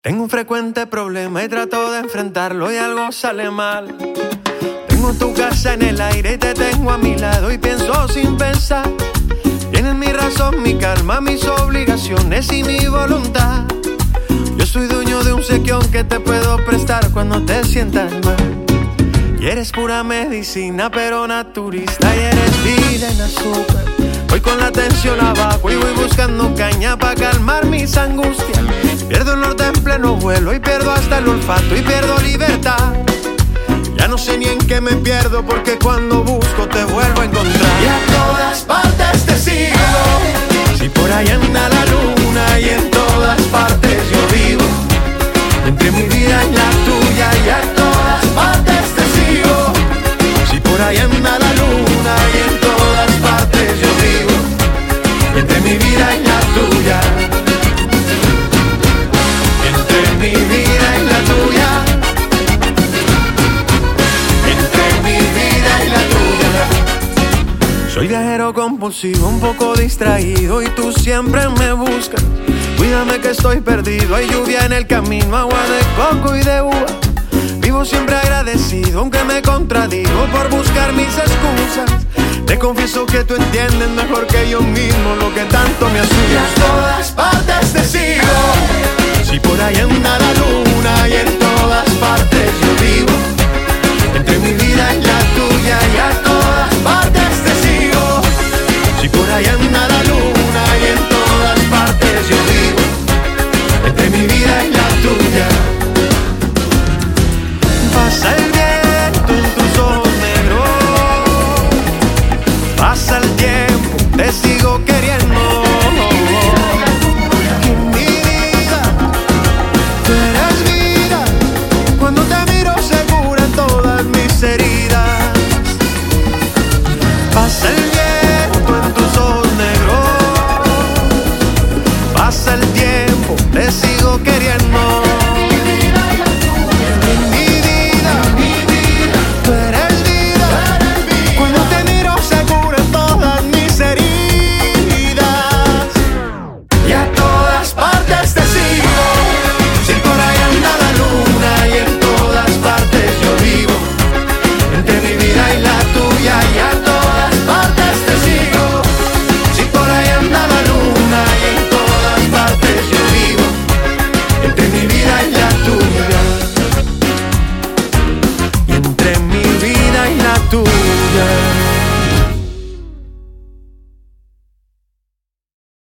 Tengo un frecuente problema y trato de enfrentarlo y algo sale mal. Tengo tu casa en el aire y te tengo a mi lado y pienso sin pensar. Tienes mi razón, mi calma, mis obligaciones y mi voluntad. Yo soy dueño de un sequión que te puedo prestar cuando te sientas mal. Y eres pura medicina pero naturista y eres vida en azúcar. Voy con la tensión abajo y voy buscando caña para calmar mis angustias. Pierdo el norte en pleno vuelo y pierdo hasta el olfato y pierdo libertad. Ya no sé ni en qué me pierdo porque cuando busco te vuelvo a encontrar. Y a todas partes te sigo, si por ahí anda la luna y en todas partes yo vivo. Entre mi vida y la tuya y a todas partes te sigo, si por ahí anda la luna y en todas partes yo vivo. Entre mi vida y la tuya, entre mi vida y la tuya, entre mi vida y la tuya. Soy viajero compulsivo, un poco distraído y tú siempre me buscas. Cuídame que estoy perdido, hay lluvia en el camino, agua de coco y de uva. Vivo siempre agradecido, aunque me contradigo por buscar mis excusas. Te confieso que tú entiendes mejor que yo mismo lo que tanto me asusta. Y a todas partes te sigo, si por ahí anda la luna y en todas partes yo vivo. Entre mi vida y la tuya y a todas partes te sigo, si por ahí anda la luna y en todas partes yo vivo. Entre mi vida y la tuya. Pasa el viento en tus ojos negros, pasa el tiempo, te sigo queriendo. En mi vida, tú eres vida, cuando te miro segura en todas mis heridas. Pasa el viento en tus ojos negros, pasa el tiempo, te sigo queriendo.